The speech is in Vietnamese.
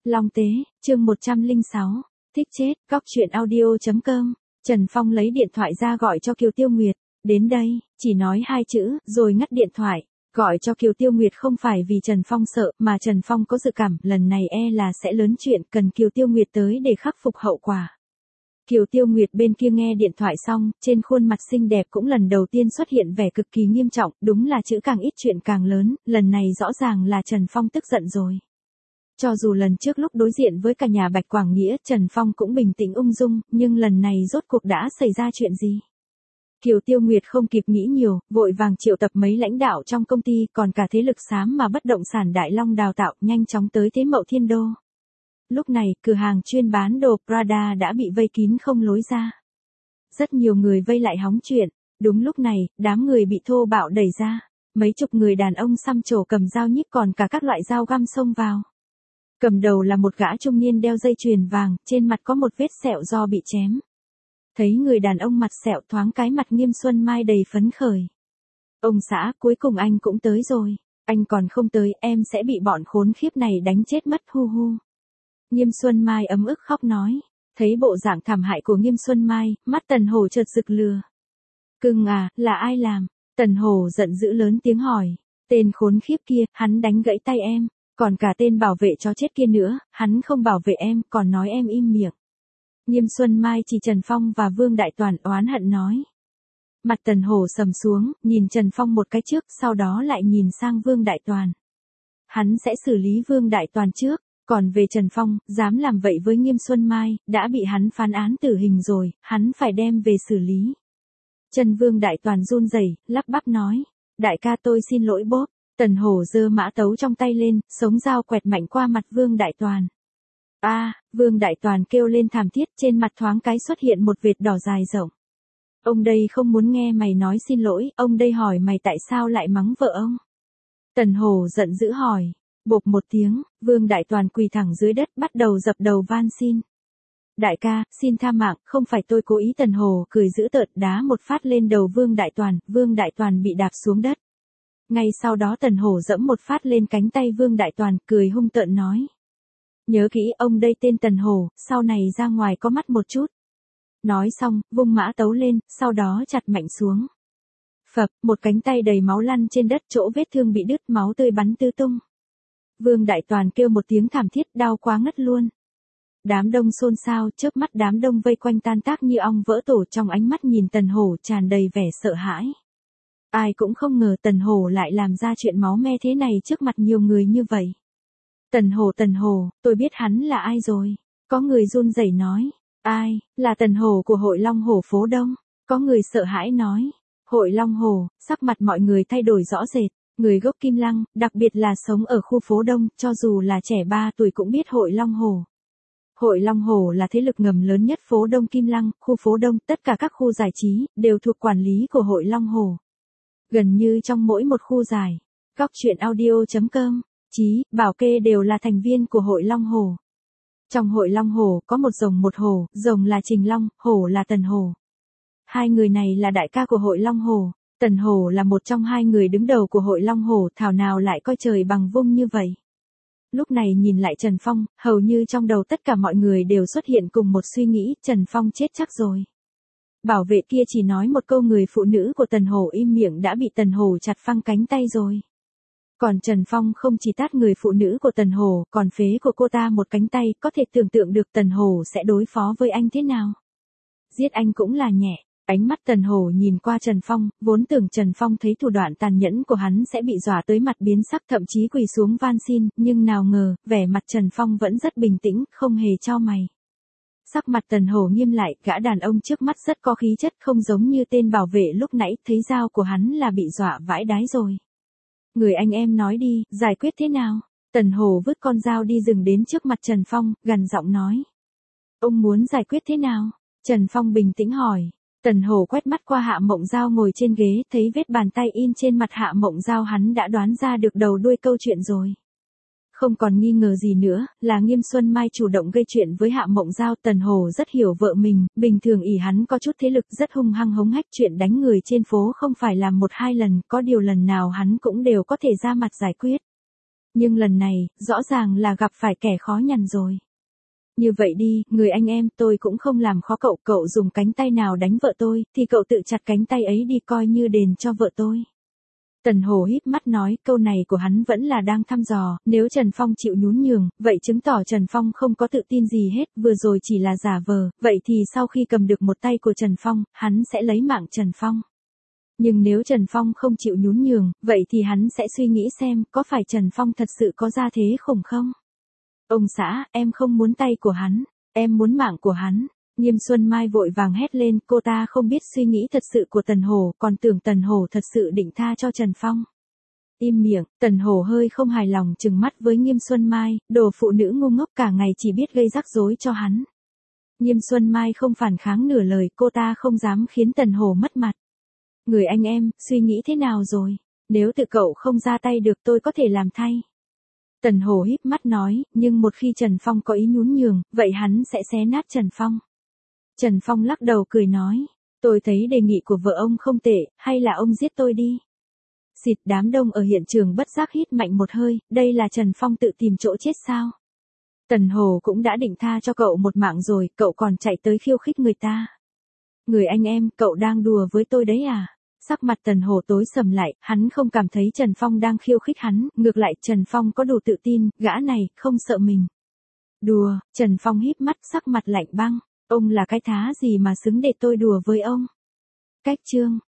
Long Tế, chương 106, thích chết, góc truyện audio.com. Trần Phong lấy điện thoại ra gọi cho Kiều Tiêu Nguyệt, đến đây, chỉ nói 2 chữ, rồi ngắt điện thoại. Gọi cho Kiều Tiêu Nguyệt không phải vì Trần Phong sợ, mà Trần Phong có dự cảm, lần này là sẽ lớn chuyện, cần Kiều Tiêu Nguyệt tới để khắc phục hậu quả. Kiều Tiêu Nguyệt bên kia nghe điện thoại xong, trên khuôn mặt xinh đẹp cũng lần đầu tiên xuất hiện vẻ cực kỳ nghiêm trọng, đúng là chữ càng ít chuyện càng lớn, lần này rõ ràng là Trần Phong tức giận rồi. Cho dù lần trước lúc đối diện với cả nhà Bạch Quảng Nghĩa, Trần Phong cũng bình tĩnh ung dung, nhưng lần này rốt cuộc đã xảy ra chuyện gì? Kiều Tiêu Nguyệt không kịp nghĩ nhiều, vội vàng triệu tập mấy lãnh đạo trong công ty, còn cả thế lực xám mà bất động sản Đại Long đào tạo, nhanh chóng tới Thế Mậu Thiên Đô. Lúc này, cửa hàng chuyên bán đồ Prada đã bị vây kín không lối ra. Rất nhiều người vây lại hóng chuyện. Đúng lúc này, đám người bị thô bạo đẩy ra. Mấy chục người đàn ông xăm trổ cầm dao nhíp còn cả các loại dao găm xông vào. Cầm đầu là một gã trung niên đeo dây chuyền vàng, trên mặt có một vết sẹo do bị chém. Thấy người đàn ông mặt sẹo thoáng cái mặt Nghiêm Xuân Mai đầy phấn khởi. Ông xã, cuối cùng anh cũng tới rồi. Anh còn không tới, em sẽ bị bọn khốn khiếp này đánh chết mất hu hu. Nghiêm Xuân Mai ấm ức khóc nói. Thấy bộ dạng thảm hại của Nghiêm Xuân Mai, mắt Tần Hổ chợt rực lửa. Cưng à, là ai làm? Tần Hổ giận dữ lớn tiếng hỏi. Tên khốn khiếp kia, hắn đánh gãy tay em. Còn cả tên bảo vệ chó chết kia nữa, hắn không bảo vệ em, còn nói em im miệng. Nghiêm Xuân Mai chỉ Trần Phong và Vương Đại Toàn oán hận nói. Mặt Tần Hổ sầm xuống, nhìn Trần Phong một cái trước, sau đó lại nhìn sang Vương Đại Toàn. Hắn sẽ xử lý Vương Đại Toàn trước, còn về Trần Phong, dám làm vậy với Nghiêm Xuân Mai, đã bị hắn phán án tử hình rồi, hắn phải đem về xử lý. Chân Vương Đại Toàn run rẩy, lắp bắp nói. Đại ca tôi xin lỗi bốp. Tần Hổ giơ mã tấu trong tay lên, sống dao quẹt mạnh qua mặt Vương Đại Toàn. Vương Đại Toàn kêu lên thảm thiết, trên mặt thoáng cái xuất hiện một vệt đỏ dài rộng. Ông đây không muốn nghe mày nói xin lỗi, ông đây hỏi mày tại sao lại mắng vợ ông. Tần Hổ giận dữ hỏi. Bộp một tiếng, Vương Đại Toàn quỳ thẳng dưới đất bắt đầu dập đầu van xin. Đại ca, xin tha mạng, không phải tôi cố ý. Tần Hổ cười dữ tợn đá một phát lên đầu Vương Đại Toàn bị đạp xuống đất. Ngay sau đó Tần Hổ giẫm một phát lên cánh tay Vương Đại Toàn, cười hung tợn nói. Nhớ kỹ ông đây tên Tần Hổ, sau này ra ngoài có mắt một chút. Nói xong, vung mã tấu lên, sau đó chặt mạnh xuống. Phập, một cánh tay đầy máu lăn trên đất, chỗ vết thương bị đứt, máu tươi bắn tứ tung. Vương Đại Toàn kêu một tiếng thảm thiết, đau quá ngất luôn. Đám đông xôn xao, chớp mắt đám đông vây quanh tan tác như ong vỡ tổ, trong ánh mắt nhìn Tần Hổ tràn đầy vẻ sợ hãi. Ai cũng không ngờ Tần Hổ lại làm ra chuyện máu me thế này trước mặt nhiều người như vậy. Tần Hổ, tôi biết hắn là ai rồi. Có người run rẩy nói. Ai, là Tần Hổ của Hội Long Hổ phố Đông. Có người sợ hãi nói. Hội Long Hổ, sắc mặt mọi người thay đổi rõ rệt. Người gốc Kim Lăng, đặc biệt là sống ở khu phố Đông, cho dù là trẻ 3 tuổi cũng biết Hội Long Hổ. Hội Long Hổ là thế lực ngầm lớn nhất phố Đông Kim Lăng, khu phố Đông, tất cả các khu giải trí, đều thuộc quản lý của Hội Long Hổ. Gần như trong mỗi một khu giải, góc truyện audio.com, Chí, Bảo Kê đều là thành viên của Hội Long Hổ. Trong Hội Long Hổ có một rồng một hổ, rồng là Trình Long, hổ là Tần Hổ. Hai người này là đại ca của Hội Long Hổ. Tần Hổ là một trong hai người đứng đầu của Hội Long Hổ, thảo nào lại coi trời bằng vung như vậy. Lúc này nhìn lại Trần Phong, hầu như trong đầu tất cả mọi người đều xuất hiện cùng một suy nghĩ, Trần Phong chết chắc rồi. Bảo vệ kia chỉ nói một câu người phụ nữ của Tần Hổ im miệng đã bị Tần Hổ chặt phăng cánh tay rồi. Còn Trần Phong không chỉ tát người phụ nữ của Tần Hổ, còn phế của cô ta một cánh tay, có thể tưởng tượng được Tần Hổ sẽ đối phó với anh thế nào. Giết anh cũng là nhẹ. Ánh mắt Tần Hổ nhìn qua Trần Phong, vốn tưởng Trần Phong thấy thủ đoạn tàn nhẫn của hắn sẽ bị dọa tới mặt biến sắc, thậm chí quỳ xuống van xin, nhưng nào ngờ, vẻ mặt Trần Phong vẫn rất bình tĩnh, không hề chau mày. Sắc mặt Tần Hổ nghiêm lại, gã đàn ông trước mắt rất có khí chất, không giống như tên bảo vệ lúc nãy, thấy dao của hắn là bị dọa vãi đái rồi. Người anh em nói đi, giải quyết thế nào? Tần Hổ vứt con dao đi dừng đến trước mặt Trần Phong, gằn giọng nói. Ông muốn giải quyết thế nào? Trần Phong bình tĩnh hỏi. Tần Hổ quét mắt qua Hạ Mộng Giao ngồi trên ghế, thấy vết bàn tay in trên mặt Hạ Mộng Giao, hắn đã đoán ra được đầu đuôi câu chuyện rồi. Không còn nghi ngờ gì nữa, là Nghiêm Xuân Mai chủ động gây chuyện với Hạ Mộng Giao. Tần Hổ rất hiểu vợ mình, bình thường ỷ hắn có chút thế lực, rất hung hăng hống hách, chuyện đánh người trên phố không phải làm 1-2 lần, có điều lần nào hắn cũng đều có thể ra mặt giải quyết. Nhưng lần này, rõ ràng là gặp phải kẻ khó nhằn rồi. Như vậy đi, người anh em, tôi cũng không làm khó cậu, cậu dùng cánh tay nào đánh vợ tôi, thì cậu tự chặt cánh tay ấy đi coi như đền cho vợ tôi. Tần Hồ híp mắt nói, câu này của hắn vẫn là đang thăm dò, nếu Trần Phong chịu nhún nhường, vậy chứng tỏ Trần Phong không có tự tin gì hết, vừa rồi chỉ là giả vờ, vậy thì sau khi cầm được một tay của Trần Phong, hắn sẽ lấy mạng Trần Phong. Nhưng nếu Trần Phong không chịu nhún nhường, vậy thì hắn sẽ suy nghĩ xem, có phải Trần Phong thật sự có gia thế khủng không? Ông xã, em không muốn tay của hắn, em muốn mạng của hắn. Nghiêm Xuân Mai vội vàng hét lên, cô ta không biết suy nghĩ thật sự của Tần Hồ, còn tưởng Tần Hồ thật sự định tha cho Trần Phong. Im miệng, Tần Hồ hơi không hài lòng trừng mắt với Nghiêm Xuân Mai, đồ phụ nữ ngu ngốc cả ngày chỉ biết gây rắc rối cho hắn. Nghiêm Xuân Mai không phản kháng nửa lời, cô ta không dám khiến Tần Hồ mất mặt. Người anh em, suy nghĩ thế nào rồi? Nếu tự cậu không ra tay được tôi có thể làm thay. Tần Hồ híp mắt nói, nhưng một khi Trần Phong có ý nhún nhường, vậy hắn sẽ xé nát Trần Phong. Trần Phong lắc đầu cười nói, tôi thấy đề nghị của vợ ông không tệ, hay là ông giết tôi đi. Xịt, đám đông ở hiện trường bất giác hít mạnh một hơi, đây là Trần Phong tự tìm chỗ chết sao? Tần Hồ cũng đã định tha cho cậu một mạng rồi, cậu còn chạy tới khiêu khích người ta. Người anh em, cậu đang đùa với tôi đấy à? Sắc mặt Tần Hồ tối sầm lại, hắn không cảm thấy Trần Phong đang khiêu khích hắn, ngược lại Trần Phong có đủ tự tin, gã này, không sợ mình. Đùa, Trần Phong híp mắt sắc mặt lạnh băng, ông là cái thá gì mà xứng để tôi đùa với ông? Cách chương.